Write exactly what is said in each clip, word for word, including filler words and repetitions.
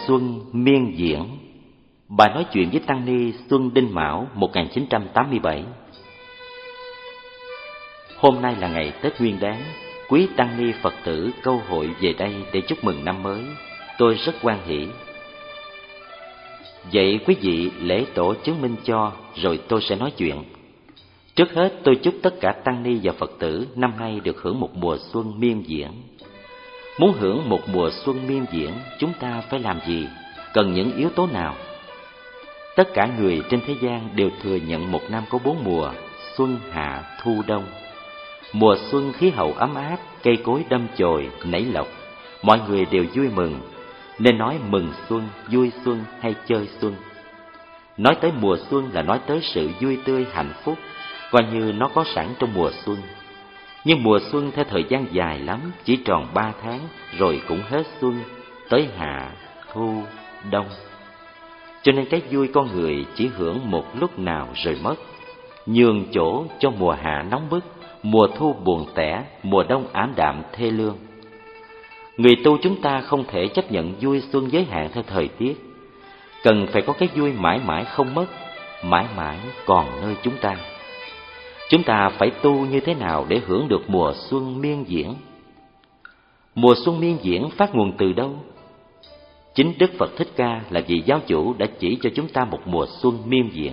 xuân miên diễn. Bài nói chuyện với Tăng Ni Xuân Đinh Mão một nghìn chín trăm tám mươi bảy. Hôm nay là ngày Tết Nguyên Đán, quý Tăng Ni Phật tử câu hội về đây để chúc mừng năm mới. Tôi rất hoan hỷ. Vậy quý vị lễ tổ chứng minh cho, rồi tôi sẽ nói chuyện. Trước hết tôi chúc tất cả Tăng Ni và Phật tử năm nay được hưởng một mùa xuân miên diễn. Muốn hưởng một mùa xuân miên diễn, chúng ta phải làm gì? Cần những yếu tố nào? Tất cả người trên thế gian đều thừa nhận một năm có bốn mùa: xuân, hạ, thu, đông. Mùa xuân khí hậu ấm áp, cây cối đâm chồi, nảy lộc, mọi người đều vui mừng, nên nói mừng xuân, vui xuân hay chơi xuân. Nói tới mùa xuân là nói tới sự vui tươi hạnh phúc, coi như nó có sẵn trong mùa xuân. Nhưng mùa xuân theo thời gian dài lắm, chỉ tròn ba tháng rồi cũng hết xuân, tới hạ, thu, đông. Cho nên cái vui con người chỉ hưởng một lúc nào rồi mất, nhường chỗ cho mùa hạ nóng bức, mùa thu buồn tẻ, mùa đông ảm đạm thê lương. Người tu chúng ta không thể chấp nhận vui xuân giới hạn theo thời tiết, cần phải có cái vui mãi mãi không mất, mãi mãi còn nơi chúng ta. Chúng ta phải tu như thế nào để hưởng được mùa xuân miên diễn? Mùa xuân miên diễn phát nguồn từ đâu? Chính Đức Phật Thích Ca là vị giáo chủ đã chỉ cho chúng ta một mùa xuân miên diễn.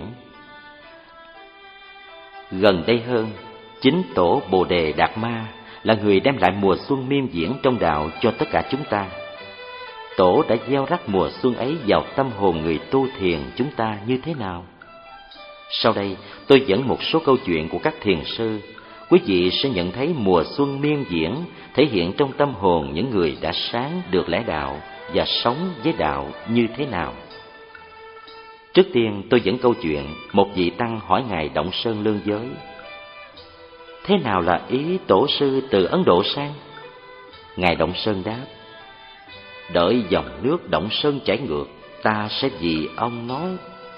Gần đây hơn, chính Tổ Bồ Đề Đạt Ma là người đem lại mùa xuân miên diễn trong đạo cho tất cả chúng ta. Tổ đã gieo rắc mùa xuân ấy vào tâm hồn người tu thiền chúng ta như thế nào? Sau đây tôi dẫn một số câu chuyện của các thiền sư. Quý vị sẽ nhận thấy mùa xuân miên diễn thể hiện trong tâm hồn những người đã sáng được lẽ đạo và sống với đạo như thế nào. Trước tiên tôi dẫn câu chuyện một vị tăng hỏi Ngài Động Sơn Lương Giới: thế nào là ý tổ sư từ Ấn Độ sang? Ngài Động Sơn đáp: đợi dòng nước Động Sơn chảy ngược, ta sẽ vì ông nói.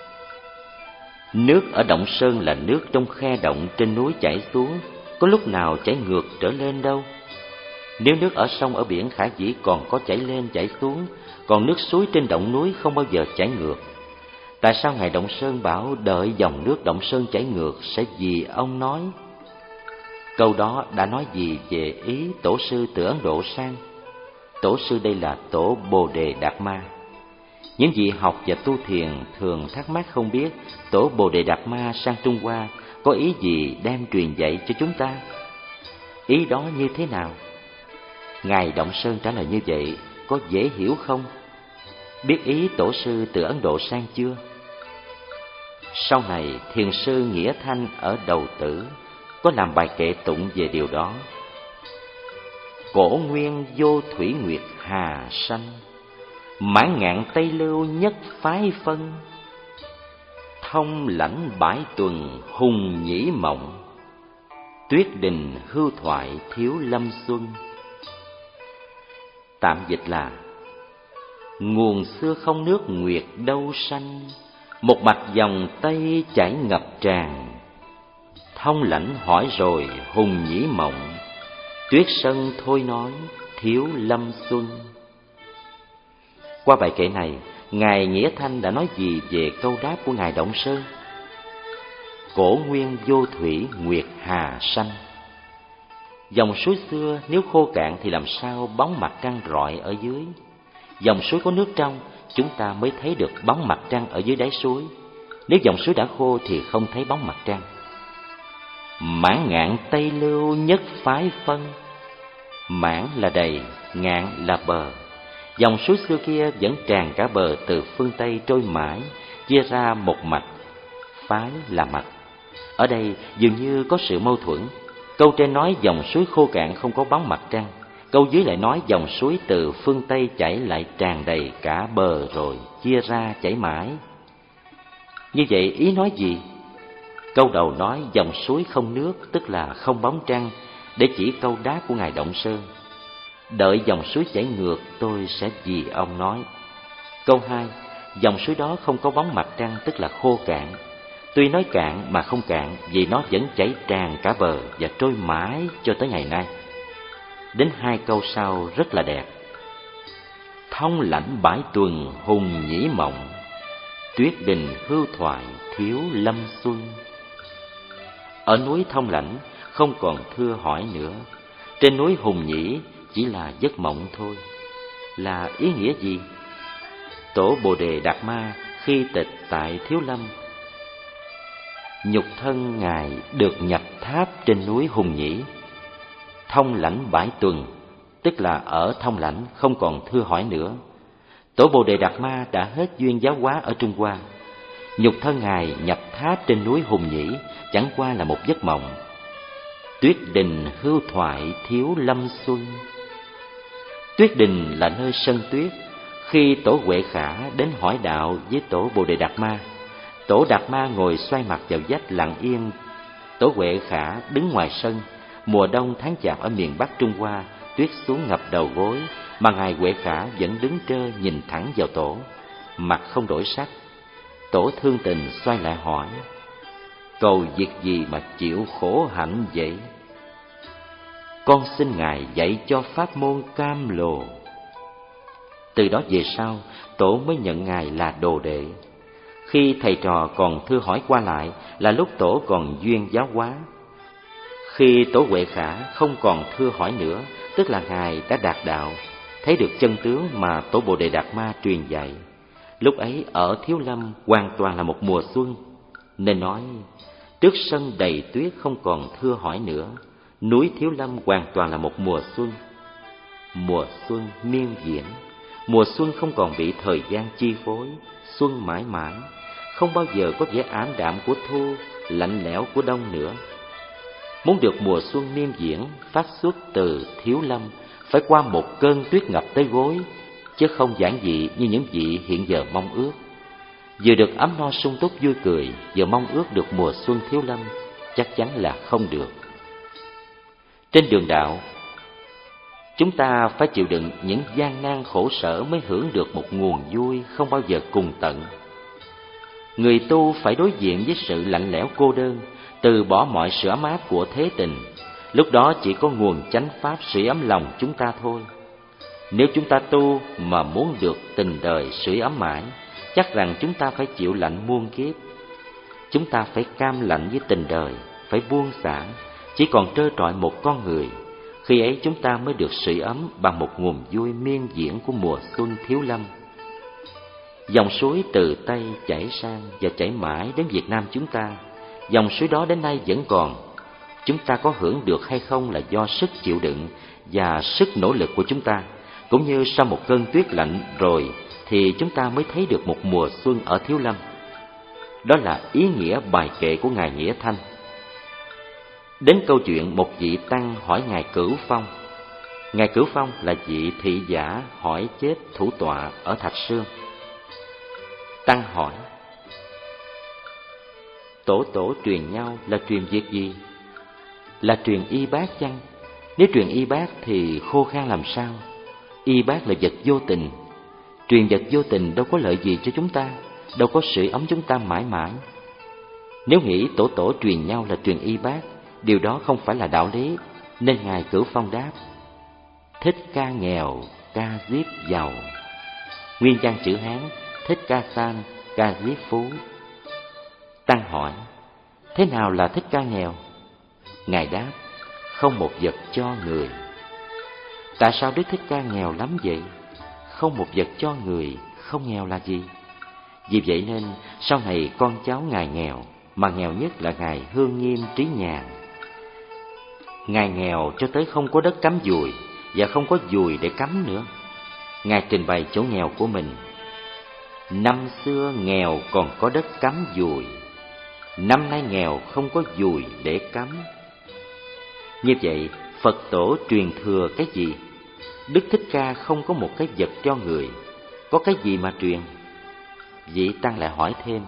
Nước ở Động Sơn là nước trong khe động trên núi chảy xuống, có lúc nào chảy ngược trở lên đâu. Nếu nước ở sông ở biển khả dĩ còn có chảy lên chảy xuống, còn nước suối trên động núi không bao giờ chảy ngược. Tại sao Ngài Động Sơn bảo đợi dòng nước Động Sơn chảy ngược sẽ vì ông nói? Câu đó đã nói gì về ý tổ sư từ Ấn Độ sang? Tổ sư đây là Tổ Bồ Đề Đạt Ma. Những vị học và tu thiền thường thắc mắc không biết Tổ Bồ Đề Đạt Ma sang Trung Hoa có ý gì đem truyền dạy cho chúng ta? Ý đó như thế nào? Ngài Động Sơn trả lời như vậy có dễ hiểu không? Biết ý tổ sư từ Ấn Độ sang chưa? Sau này thiền sư Nghĩa Thanh ở Đầu Tử có làm bài kệ tụng về điều đó. Cổ nguyên vô thủy nguyệt hà sanh, mãn ngạn Tây Lưu nhất phái phân, thông lãnh bãi tuần hùng nhĩ mộng, tuyết đình hưu thoại thiếu lâm xuân. Tạm dịch là: nguồn xưa không nước nguyệt đâu sanh, một mạch dòng Tây chảy ngập tràn, thông lãnh hỏi rồi hùng nhĩ mộng, tuyết sơn thôi nói thiếu lâm xuân. Qua bài kệ này, Ngài Nghĩa Thanh đã nói gì về câu đáp của Ngài Động Sơn? Cổ nguyên vô thủy nguyệt hà sanh. Dòng suối xưa nếu khô cạn thì làm sao bóng mặt trăng rọi ở dưới? Dòng suối có nước trong, chúng ta mới thấy được bóng mặt trăng ở dưới đáy suối. Nếu dòng suối đã khô thì không thấy bóng mặt trăng. Mãn ngạn Tây Lưu nhất phái phân. Mãn là đầy, ngạn là bờ. Dòng suối xưa kia vẫn tràn cả bờ từ phương Tây trôi mãi, chia ra một mạch. Phái là mạch. Ở đây dường như có sự mâu thuẫn. Câu trên nói dòng suối khô cạn không có bóng mặt trăng, câu dưới lại nói dòng suối từ phương Tây chảy lại tràn đầy cả bờ rồi chia ra chảy mãi. Như vậy ý nói gì? Câu đầu nói dòng suối không nước, tức là không bóng trăng, để chỉ câu đáp của Ngài Động Sơn: đợi dòng suối chảy ngược, tôi sẽ vì ông nói. Câu hai, dòng suối đó không có bóng mặt trăng, tức là khô cạn. Tuy nói cạn mà không cạn, vì nó vẫn chảy tràn cả bờ và trôi mãi cho tới ngày nay. Đến hai câu sau rất là đẹp. Thông lãnh bãi tuần hùng nhĩ mộng, tuyết đình hưu thoại thiếu lâm xuân. Ở núi Thông Lãnh không còn thưa hỏi nữa, trên núi Hùng Nhĩ chỉ là giấc mộng thôi. Là ý nghĩa gì? Tổ Bồ Đề Đạt Ma khi tịch tại Thiếu Lâm, nhục thân Ngài được nhập tháp trên núi Hùng Nhĩ. Thông lãnh bãi tuần, tức là ở Thông Lãnh không còn thưa hỏi nữa. Tổ Bồ Đề Đạt Ma đã hết duyên giáo hóa ở Trung Hoa. Nhục thân Ngài nhập tháp trên núi Hùng Nhĩ chẳng qua là một giấc mộng. Tuyết đình hưu thoại thiếu lâm xuân. Tuyết đình là nơi sân tuyết. Khi Tổ Huệ Khả đến hỏi đạo với Tổ Bồ Đề Đạt Ma, Tổ Đạt Ma ngồi xoay mặt vào vách lặng yên. Tổ Huệ Khả đứng ngoài sân. Mùa đông tháng chạp ở miền Bắc Trung Hoa, tuyết xuống ngập đầu gối, mà ngài Huệ Khả vẫn đứng trơ nhìn thẳng vào Tổ, mặt không đổi sắc. Tổ thương tình xoay lại hỏi: cầu việc gì mà chịu khổ hạnh vậy? Con xin ngài dạy cho pháp môn Cam Lồ. Từ đó về sau, Tổ mới nhận ngài là đồ đệ. Khi thầy trò còn thưa hỏi qua lại là lúc Tổ còn duyên giáo hóa. Khi Tổ Huệ Khả không còn thưa hỏi nữa, tức là ngài đã đạt đạo, thấy được chân tướng mà Tổ Bồ Đề Đạt Ma truyền dạy. Lúc ấy ở Thiếu Lâm hoàn toàn là một mùa xuân, nên nói trước sân đầy tuyết không còn thưa hỏi nữa, núi Thiếu Lâm hoàn toàn là một mùa xuân. Mùa xuân miên diễn, mùa xuân không còn bị thời gian chi phối, xuân mãi mãi, không bao giờ có vẻ ảm đạm của thu, lạnh lẽo của đông nữa. Muốn được mùa xuân miên diễn phát xuất từ Thiếu Lâm, phải qua một cơn tuyết ngập tới gối, chứ không giản dị như những vị hiện giờ mong ước. Vừa được ấm no sung túc vui cười, vừa mong ước được mùa xuân Thiếu Lâm, chắc chắn là không được. Trên đường đạo, chúng ta phải chịu đựng những gian nan khổ sở mới hưởng được một nguồn vui không bao giờ cùng tận. Người tu phải đối diện với sự lạnh lẽo cô đơn, từ bỏ mọi sự ấm áp của thế tình. Lúc đó chỉ có nguồn chánh pháp sưởi ấm lòng chúng ta thôi. Nếu chúng ta tu mà muốn được tình đời sưởi ấm mãi, chắc rằng chúng ta phải chịu lạnh muôn kiếp. Chúng ta phải cam lạnh với tình đời, phải buông xả, chỉ còn trơ trọi một con người. Khi ấy chúng ta mới được sưởi ấm bằng một nguồn vui miên diễn của mùa xuân Thiếu Lâm. Dòng suối từ Tây chảy sang và chảy mãi đến Việt Nam chúng ta. Dòng suối đó đến nay vẫn còn. Chúng ta có hưởng được hay không là do sức chịu đựng và sức nỗ lực của chúng ta. Cũng như sau một cơn tuyết lạnh rồi thì chúng ta mới thấy được một mùa xuân ở Thiếu Lâm. Đó là ý nghĩa bài kệ của Ngài Nghĩa Thanh. Đến câu chuyện một vị tăng hỏi Ngài Cửu Phong. Ngài Cửu Phong là vị thị giả hỏi chết thủ tọa ở Thạch Sương. Tăng hỏi: tổ tổ truyền nhau là truyền việc gì? Là truyền y bát chăng? Nếu truyền y bát thì khô khan làm sao? Y bát là vật vô tình, truyền vật vô tình đâu có lợi gì cho chúng ta, đâu có sưởi ấm chúng ta mãi mãi. Nếu nghĩ tổ tổ truyền nhau là truyền y bát, điều đó không phải là đạo lý, nên Ngài Cửu Phong đáp: Thích Ca nghèo, Ca Diếp giàu. Nguyên văn chữ Hán: Thích Ca san, Ca Diếp phú. Tăng hỏi: thế nào là Thích Ca nghèo? Ngài đáp: không một vật cho người. Tại sao Đức Thích Ca nghèo lắm vậy? Không một vật cho người, không nghèo là gì? Vì vậy nên sau này con cháu Ngài nghèo, mà nghèo nhất là Ngài Hương Nghiêm Trí Nhàn. Ngài nghèo cho tới không có đất cắm dùi, và không có dùi để cắm nữa. Ngài trình bày chỗ nghèo của mình: năm xưa nghèo còn có đất cắm dùi, năm nay nghèo không có dùi để cắm. Như vậy, Phật tổ truyền thừa cái gì? Đức Thích Ca không có một cái vật cho người, có cái gì mà truyền? Vị tăng lại hỏi thêm: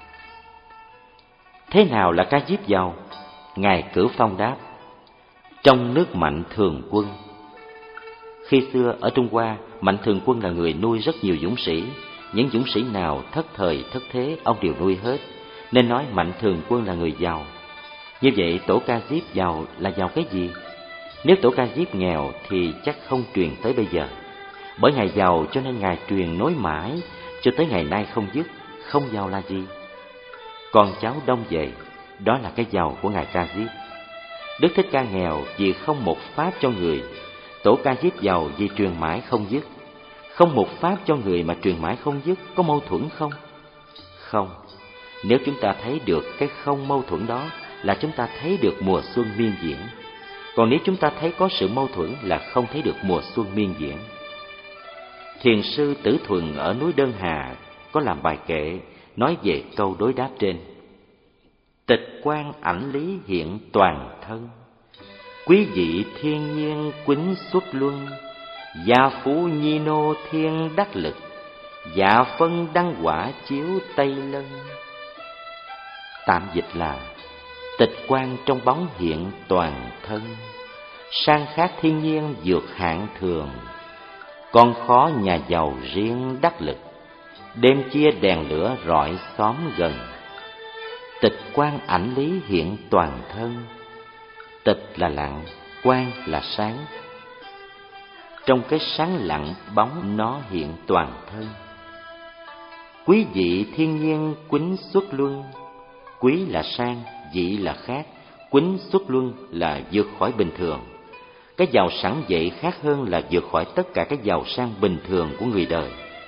thế nào là Ca Diếp giàu? Ngài Cửu Phong đáp: trong nước Mạnh Thường Quân. Khi xưa ở Trung Hoa, Mạnh Thường Quân là người nuôi rất nhiều dũng sĩ. Những dũng sĩ nào thất thời thất thế, ông đều nuôi hết, nên nói Mạnh Thường Quân là người giàu. Như vậy tổ Ca Diếp giàu là giàu cái gì? Nếu tổ Ca Diếp nghèo thì chắc không truyền tới bây giờ. Bởi Ngài giàu cho nên Ngài truyền nối mãi cho tới ngày nay không dứt. Không giàu là gì? Con cháu đông vậy, đó là cái giàu của Ngài Ca Diếp. Đức Thích Ca nghèo vì không một pháp cho người, Tổ Ca Diếp giàu vì truyền mãi không dứt. Không một pháp cho người mà truyền mãi không dứt, có mâu thuẫn không? Không. Nếu chúng ta thấy được cái không mâu thuẫn đó là chúng ta thấy được mùa xuân miên diễn. Còn nếu chúng ta thấy có sự mâu thuẫn là không thấy được mùa xuân miên diễn. Thiền sư Tử Thuần ở núi Đơn Hà có làm bài kệ nói về câu đối đáp trên. Tịch quan ảnh lý hiện toàn thân, quý vị thiên nhiên quýnh xuất luân, gia phú nhi nô thiên đắc lực, dạ phân đăng quả chiếu tây lân. Tạm dịch là tịch quan trong bóng hiện toàn thân, sang khác thiên nhiên vượt hạng thường, con khó nhà giàu riêng đắc lực, đêm chia đèn lửa rọi xóm gần. Tịch quan ảnh lý hiện toàn thân. Tịch là lặng, quan là sáng. Trong cái sáng lặng bóng nó hiện toàn thân. Quý vị thiên nhiên quýnh xuất luân. Quý là sang, vị là khác, quýnh xuất luân là vượt khỏi bình thường. Cái giàu sẵn vậy khác hơn là vượt khỏi tất cả cái giàu sang bình thường của người đời.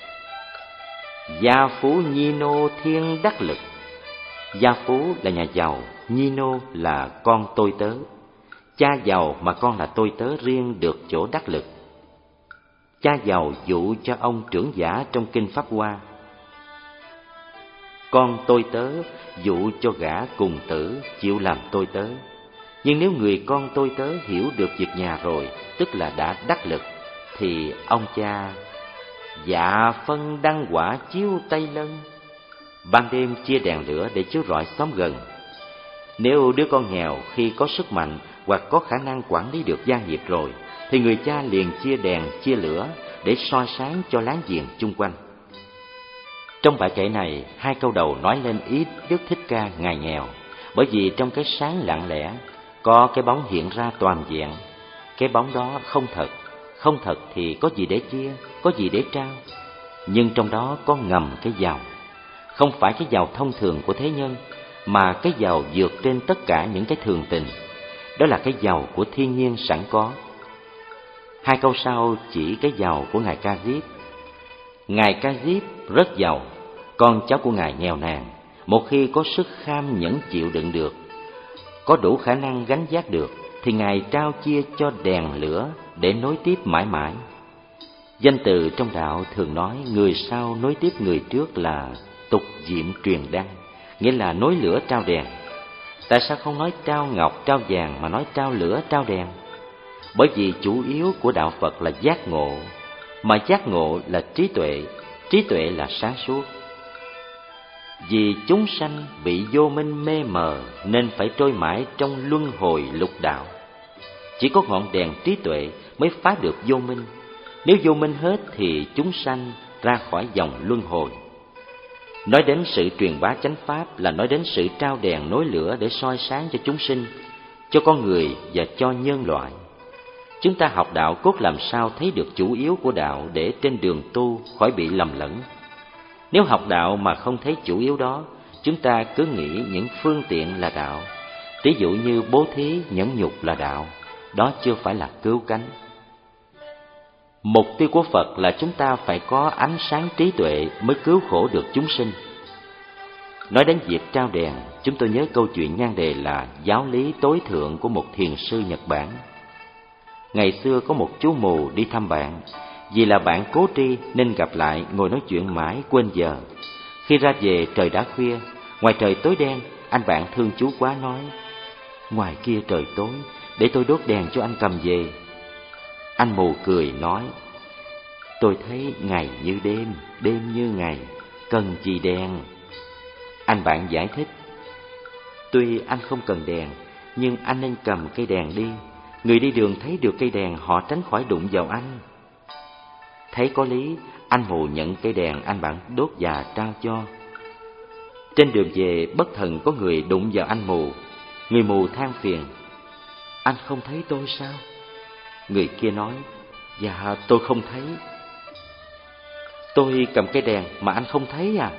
Gia phú nhi nô thiên đắc lực. Gia phú là nhà giàu, nhi nô là con tôi tớ. Cha giàu mà con là tôi tớ riêng được chỗ đắc lực. Cha giàu dụ cho ông trưởng giả trong kinh Pháp Hoa. Con tôi tớ dụ cho gã cùng tử chịu làm tôi tớ. Nhưng nếu người con tôi tớ hiểu được việc nhà rồi, tức là đã đắc lực, thì ông cha dạ phân đăng quả chiếu tây lân, ban đêm chia đèn lửa để chiếu rọi xóm gần. Nếu đứa con nghèo khi có sức mạnh hoặc có khả năng quản lý được gia nghiệp rồi, thì người cha liền chia đèn chia lửa để soi sáng cho láng giềng chung quanh. Trong bài kệ này, hai câu đầu nói lên ý Đức Thích Ca ngài nghèo, bởi vì trong cái sáng lặng lẽ có cái bóng hiện ra toàn vẹn. Cái bóng đó không thật, không thật thì có gì để chia, có gì để trao. Nhưng trong đó có ngầm cái giàu, không phải cái giàu thông thường của thế nhân, mà cái giàu vượt trên tất cả những cái thường tình. Đó là cái giàu của thiên nhiên sẵn có. Hai câu sau chỉ cái giàu của Ngài Ca Diếp. Ngài Ca Diếp rất giàu, con cháu của Ngài nghèo nàn. Một khi có sức kham nhẫn chịu đựng được, có đủ khả năng gánh vác được, thì Ngài trao chia cho đèn lửa để nối tiếp mãi mãi. Danh từ trong đạo thường nói người sau nối tiếp người trước là tục diệm truyền đăng, nghĩa là nối lửa trao đèn. Tại sao không nói trao ngọc trao vàng mà nói trao lửa trao đèn? Bởi vì chủ yếu của đạo Phật là giác ngộ, mà giác ngộ là trí tuệ, trí tuệ là sáng suốt. Vì chúng sanh bị vô minh mê mờ nên phải trôi mãi trong luân hồi lục đạo. Chỉ có ngọn đèn trí tuệ mới phá được vô minh. Nếu vô minh hết thì chúng sanh ra khỏi dòng luân hồi. Nói đến sự truyền bá chánh pháp là nói đến sự trao đèn nối lửa để soi sáng cho chúng sinh, cho con người và cho nhân loại. Chúng ta học đạo cốt làm sao thấy được chủ yếu của đạo để trên đường tu khỏi bị lầm lẫn. Nếu học đạo mà không thấy chủ yếu đó, chúng ta cứ nghĩ những phương tiện là đạo. Ví dụ như bố thí, nhẫn nhục là đạo, đó chưa phải là cứu cánh. Mục tiêu của Phật là chúng ta phải có ánh sáng trí tuệ mới cứu khổ được chúng sinh. Nói đến việc trao đèn, chúng tôi nhớ câu chuyện nhan đề là giáo lý tối thượng của một thiền sư Nhật Bản. Ngày xưa có một chú mù đi thăm bạn. Vì là bạn cố tri nên gặp lại ngồi nói chuyện mãi quên giờ. Khi ra về trời đã khuya, ngoài trời tối đen, anh bạn thương chú quá nói: "Ngoài kia trời tối, để tôi đốt đèn cho anh cầm về." Anh mù cười nói: "Tôi thấy ngày như đêm, đêm như ngày, cần gì đèn?" Anh bạn giải thích: "Tuy anh không cần đèn, nhưng anh nên cầm cây đèn đi. Người đi đường thấy được cây đèn họ tránh khỏi đụng vào anh." Thấy có lý, anh mù nhận cây đèn anh bạn đốt và trao cho. Trên đường về bất thần có người đụng vào anh mù. Người mù than phiền: "Anh không thấy tôi sao?" Người kia nói: "Dạ tôi không thấy." Tôi cầm cây đèn mà anh không thấy à?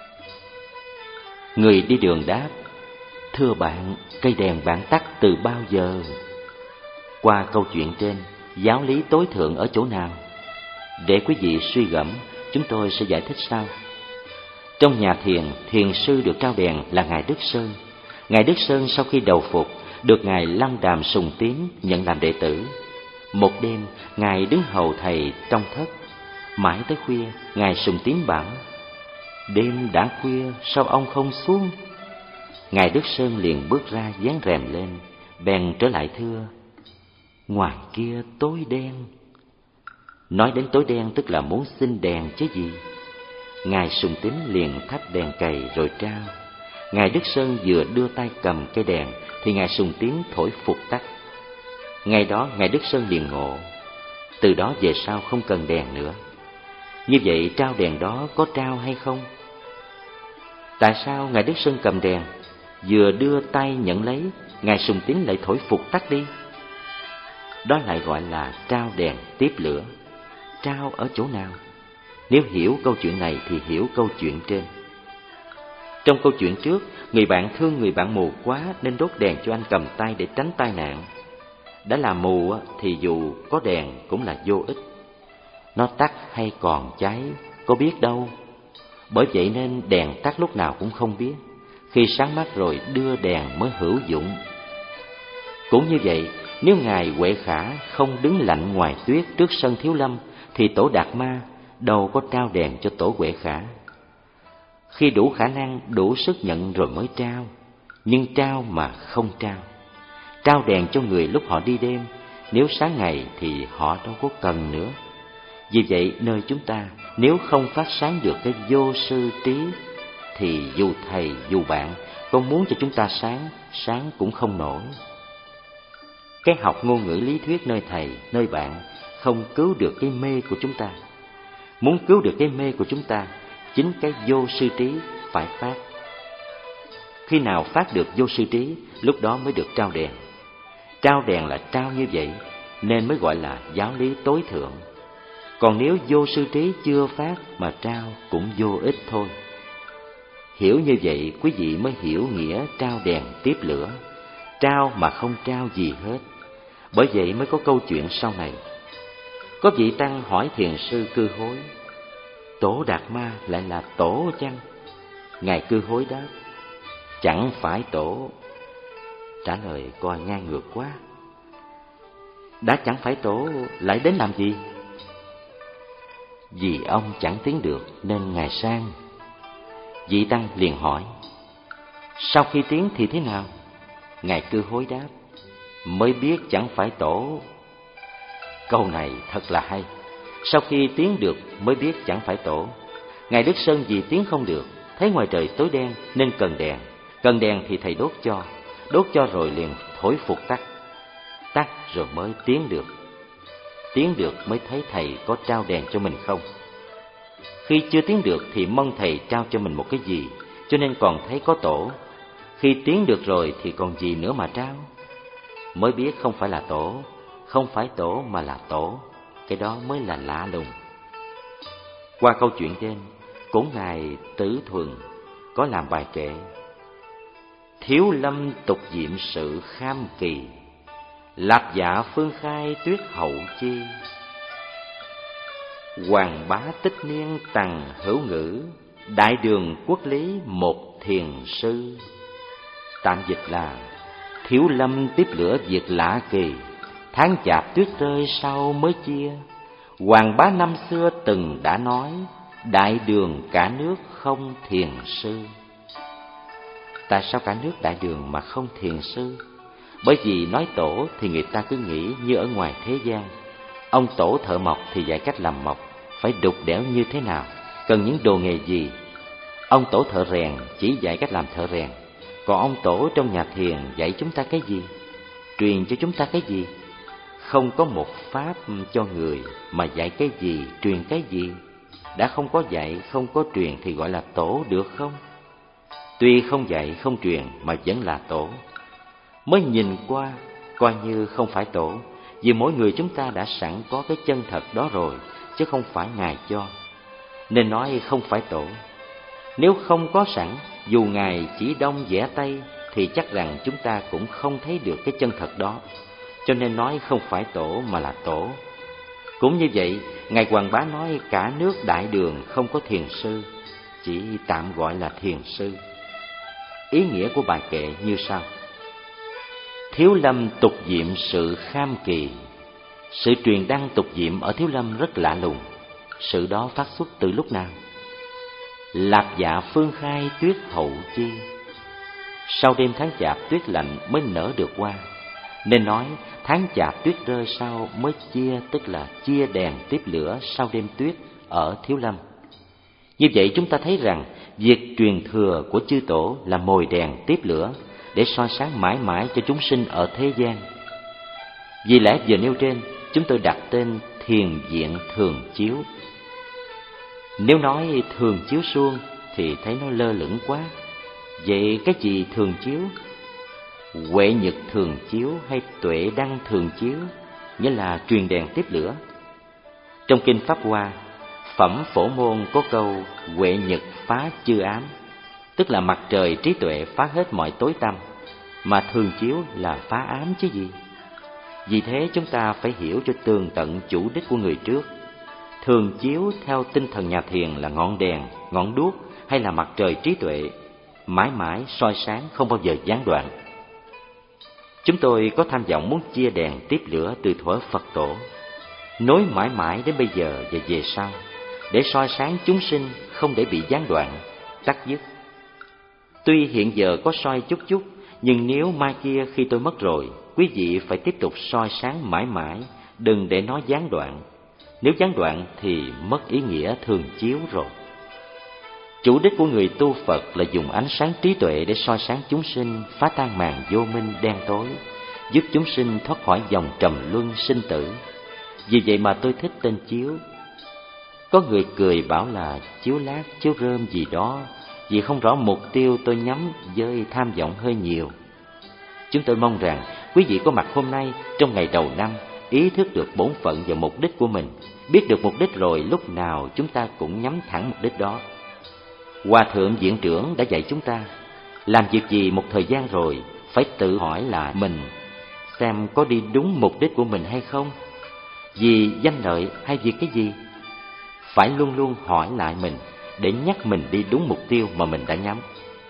Người đi đường đáp: Thưa bạn, cây đèn bạn tắt từ bao giờ? Qua câu chuyện trên, giáo lý tối thượng ở chỗ nào? Để quý vị suy gẫm, chúng tôi sẽ giải thích sau. Trong nhà thiền, thiền sư được trao đèn là Ngài Đức Sơn. Ngài Đức Sơn sau khi đầu phục, được Ngài Lăng Đàm Sùng Tiến nhận làm đệ tử. Một đêm, Ngài đứng hầu thầy trong thất. Mãi tới khuya, Ngài Sùng Tiến bảo: Đêm đã khuya, sao ông không xuống? Ngài Đức Sơn liền bước ra dán rèm lên, bèn trở lại thưa: Ngoài kia tối đen. Nói đến tối đen tức là muốn xin đèn chứ gì. Ngài Sùng Tín liền thắp đèn cầy rồi trao. Ngài Đức Sơn vừa đưa tay cầm cây đèn thì Ngài Sùng Tín thổi phụt tắt. Ngày đó Ngài Đức Sơn liền ngộ, từ đó về sau không cần đèn nữa. Như vậy trao đèn đó có trao hay không? Tại sao Ngài Đức Sơn cầm đèn, vừa đưa tay nhận lấy, Ngài Sùng Tín lại thổi phụt tắt đi? Đó lại gọi là trao đèn tiếp lửa. Trao ở chỗ nào? Nếu hiểu câu chuyện này thì hiểu câu chuyện trên. Trong câu chuyện trước, người bạn thương người bạn mù quá nên đốt đèn cho anh cầm tay để tránh tai nạn. Đã là mù thì dù có đèn cũng là vô ích. Nó tắt hay còn cháy có biết đâu. Bởi vậy nên đèn tắt lúc nào cũng không biết. Khi sáng mắt rồi đưa đèn mới hữu dụng. Cũng như vậy, nếu Ngài Huệ Khả không đứng lạnh ngoài tuyết trước sân Thiếu Lâm thì Tổ Đạt Ma đâu có trao đèn cho Tổ Huệ Khả. Khi đủ khả năng, đủ sức nhận rồi mới trao. Nhưng trao mà không trao. Trao đèn cho người lúc họ đi đêm, nếu sáng ngày thì họ đâu có cần nữa. Vì vậy nơi chúng ta, nếu không phát sáng được cái vô sư trí thì dù thầy dù bạn có muốn cho chúng ta sáng, sáng cũng không nổi. Cái học ngôn ngữ lý thuyết nơi thầy, nơi bạn không cứu được cái mê của chúng ta. Muốn cứu được cái mê của chúng ta, chính cái vô sư trí phải phát. Khi nào phát được vô sư trí, lúc đó mới được trao đèn. Trao đèn là trao như vậy, nên mới gọi là giáo lý tối thượng. Còn nếu vô sư trí chưa phát mà trao cũng vô ích thôi. Hiểu như vậy, quý vị mới hiểu nghĩa trao đèn tiếp lửa. Trao mà không trao gì hết. Bởi vậy mới có câu chuyện sau này. Có vị tăng hỏi thiền sư Cư Hối: Tổ Đạt Ma lại là tổ chăng? Ngài Cư Hối đáp: Chẳng phải tổ. Trả lời coi ngang ngược quá. Đã chẳng phải tổ lại đến làm gì? Vì ông chẳng tiến được nên Ngài sang. Vị tăng liền hỏi: Sau khi tiến thì thế nào? Ngài Cư Hối đáp: Mới biết chẳng phải tổ. Câu này thật là hay. Sau khi tiến được mới biết chẳng phải tổ. Ngài Đức Sơn vì tiến không được, thấy ngoài trời tối đen nên cần đèn. Cần đèn thì thầy đốt cho. Đốt cho rồi liền thổi phụt tắt. Tắt rồi mới tiến được. Tiến được mới thấy thầy có trao đèn cho mình không. Khi chưa tiến được thì mong thầy trao cho mình một cái gì, cho nên còn thấy có tổ. Khi tiến được rồi thì còn gì nữa mà trao. Mới biết không phải là tổ. Không phải tổ mà là tổ. Cái đó mới là lạ lùng. Qua câu chuyện trên, cũng Ngài Tử Thuần có làm bài kệ: Thiếu lâm tục diệm sự kham kỳ, lạp dạ phương khai tuyết hậu chi. Hoàng bá tích niên tằng hữu ngữ, đại đường quốc lý một thiền sư. Tạm dịch là: Thiếu lâm tiếp lửa việc lạ kỳ, tháng chạp tuyết rơi sau mới chia. Hoàng bá năm xưa từng đã nói, đại đường cả nước không thiền sư. Tại sao cả nước đại đường mà không thiền sư? Bởi vì nói tổ thì người ta cứ nghĩ như ở ngoài thế gian. Ông tổ thợ mộc thì dạy cách làm mộc, phải đục đẽo như thế nào, cần những đồ nghề gì. Ông tổ thợ rèn chỉ dạy cách làm thợ rèn. Còn ông tổ trong nhà thiền dạy chúng ta cái gì? Truyền cho chúng ta cái gì? Không có một pháp cho người mà dạy cái gì, truyền cái gì. Đã không có dạy, không có truyền thì gọi là tổ được không? Tuy không dạy, không truyền mà vẫn là tổ. Mới nhìn qua, coi như không phải tổ, vì mỗi người chúng ta đã sẵn có cái chân thật đó rồi, chứ không phải Ngài cho. nên nói không phải tổ. Nếu không có sẵn, dù Ngài chỉ đông vẽ Tây, thì chắc rằng chúng ta cũng không thấy được cái chân thật đó. Cho nên nói không phải tổ mà là tổ. Cũng như vậy, Ngài Hoàng Bá nói cả nước Đại Đường không có thiền sư, chỉ tạm gọi là thiền sư. Ý nghĩa của bài kệ như sau: Thiếu Lâm tục diệm sự kham kỳ. Sự truyền đăng tục diệm ở Thiếu Lâm rất lạ lùng. Sự đó phát xuất từ lúc nào? Lạp dạ phương khai tuyết hậu chi. Sau đêm tháng chạp tuyết lạnh mới nở được hoa. Nên nói tháng chạp tuyết rơi sau mới chia, tức là chia đèn tiếp lửa sau đêm tuyết ở Thiếu Lâm. Như vậy chúng ta thấy rằng việc truyền thừa của chư tổ là mồi đèn tiếp lửa để soi sáng mãi mãi cho chúng sinh ở thế gian. Vì lẽ vừa nêu trên, chúng tôi đặt tên thiền viện thường chiếu. Nếu nói thường chiếu suông thì thấy nó lơ lửng quá. Vậy cái gì thường chiếu? Huệ nhật thường chiếu hay tuệ đăng thường chiếu, nghĩa là truyền đèn tiếp lửa. Trong kinh Pháp Hoa, Phẩm Phổ Môn có câu huệ nhật phá chư ám, tức là mặt trời trí tuệ phá hết mọi tối tăm, mà thường chiếu là phá ám chứ gì. Vì thế chúng ta phải hiểu cho tường tận chủ đích của người trước. Thường chiếu theo tinh thần nhà thiền là ngọn đèn, ngọn đuốc hay là mặt trời trí tuệ, mãi mãi soi sáng không bao giờ gián đoạn. Chúng tôi có tham vọng muốn chia đèn tiếp lửa từ thuở Phật tổ, nối mãi mãi đến bây giờ và về sau, để soi sáng chúng sinh không để bị gián đoạn, tắt dứt. Tuy hiện giờ có soi chút chút, nhưng nếu mai kia khi tôi mất rồi, quý vị phải tiếp tục soi sáng mãi mãi, đừng để nó gián đoạn. Nếu gián đoạn thì mất ý nghĩa thường chiếu rồi. Chủ đích của người tu Phật là dùng ánh sáng trí tuệ để soi sáng chúng sinh, phá tan màn vô minh đen tối, giúp chúng sinh thoát khỏi dòng trầm luân sinh tử. Vì vậy mà tôi thích tên chiếu. Có người cười bảo là chiếu lát, chiếu rơm gì đó, vì không rõ mục tiêu tôi nhắm với tham vọng hơi nhiều. Chúng tôi mong rằng quý vị có mặt hôm nay trong ngày đầu năm, ý thức được bổn phận và mục đích của mình. Biết được mục đích rồi, lúc nào chúng ta cũng nhắm thẳng mục đích đó. Hòa thượng viện trưởng đã dạy chúng ta, làm việc gì một thời gian rồi phải tự hỏi lại mình xem có đi đúng mục đích của mình hay không, vì danh lợi hay vì cái gì. Phải luôn luôn hỏi lại mình để nhắc mình đi đúng mục tiêu mà mình đã nhắm.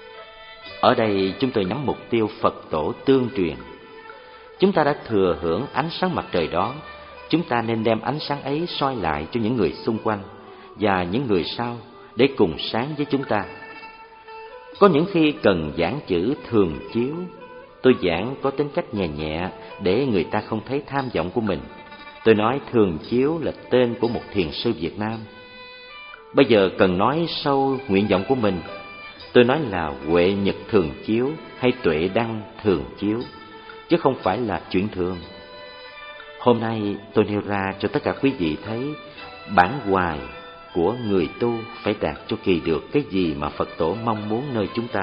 Ở đây chúng tôi nhắm mục tiêu Phật tổ tương truyền. Chúng ta đã thừa hưởng ánh sáng mặt trời đó, chúng ta nên đem ánh sáng ấy soi lại cho những người xung quanh và những người sau để cùng sáng với chúng ta. Có những khi cần giảng chữ thường chiếu, tôi giảng có tính cách nhẹ nhẹ để người ta không thấy tham vọng của mình. Tôi nói thường chiếu là tên của một thiền sư Việt Nam. Bây giờ cần nói sâu nguyện vọng của mình, tôi nói là huệ nhật thường chiếu hay tuệ đăng thường chiếu, chứ không phải là chuyện thường. Hôm nay tôi nêu ra cho tất cả quý vị thấy bản hoài của người tu phải đạt cho kỳ được cái gì mà Phật tổ mong muốn nơi chúng ta.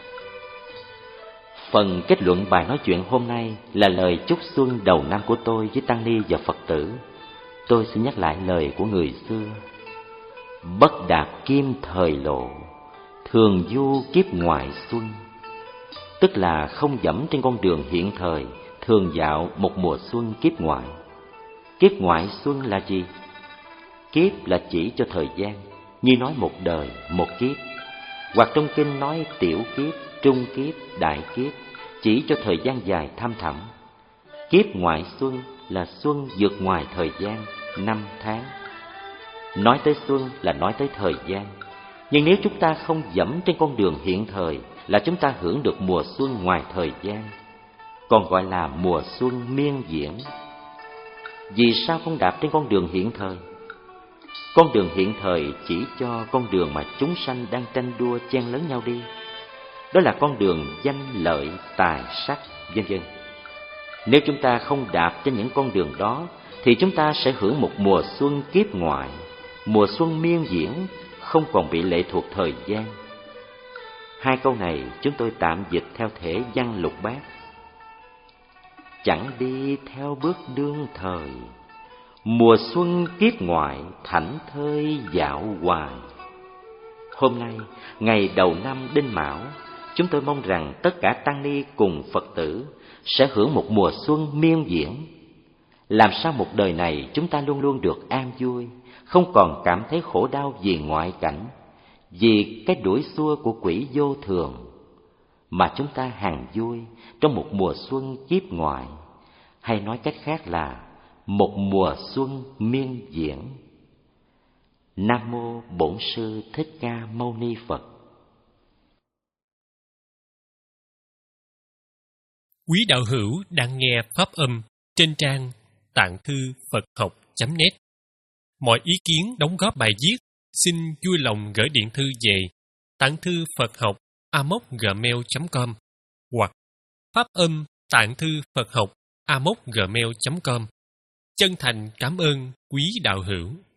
Phần kết luận bài nói chuyện hôm nay là lời chúc xuân đầu năm của tôi với tăng ni và Phật tử. Tôi xin nhắc lại lời của người xưa: bất đạp kim thời lộ, thường du kiếp ngoại xuân. Tức là không dẫm trên con đường hiện thời, thường dạo một mùa xuân kiếp ngoại. Kiếp ngoại xuân là gì? Kiếp là chỉ cho thời gian, như nói một đời, một kiếp. Hoặc trong kinh nói tiểu kiếp, trung kiếp, đại kiếp, chỉ cho thời gian dài thăm thẳm. Kiếp ngoại xuân là xuân vượt ngoài thời gian, năm tháng. Nói tới xuân là nói tới thời gian. Nhưng nếu chúng ta không dẫm trên con đường hiện thời là chúng ta hưởng được mùa xuân ngoài thời gian, còn gọi là mùa xuân miên diễn. Vì sao không đạp trên con đường hiện thời? Con đường hiện thời chỉ cho con đường mà chúng sanh đang tranh đua chen lấn nhau đi. Đó là con đường danh lợi, tài sắc, vân vân. Nếu chúng ta không đạp trên những con đường đó thì chúng ta sẽ hưởng một mùa xuân kiếp ngoại, mùa xuân miên diễn, không còn bị lệ thuộc thời gian. Hai câu này chúng tôi tạm dịch theo thể văn lục bát. Chẳng đi theo bước đương thời, Mùa xuân kiếp ngoại thảnh thơi dạo hoài. Hôm nay, ngày đầu năm Đinh Mão, chúng tôi mong rằng tất cả tăng ni cùng Phật tử sẽ hưởng một mùa xuân miên diễn. Làm sao một đời này chúng ta luôn luôn được an vui, không còn cảm thấy khổ đau vì ngoại cảnh, vì cái đuổi xua của quỷ vô thường, mà chúng ta hằng vui trong một mùa xuân kiếp ngoại, hay nói cách khác là một mùa xuân miên diễn. Nam mô Bổn Sư Thích Ca Mâu Ni Phật. Quý đạo hữu đang nghe pháp âm trên trang tạng thư Phật học chấm net. Mọi ý kiến đóng góp bài viết xin vui lòng gửi điện thư về tạng thư Phật học a m o gmail chấm com hoặc pháp âm tạng thư Phật học a m o gmail chấm com. Chân thành cảm ơn quý đạo hữu.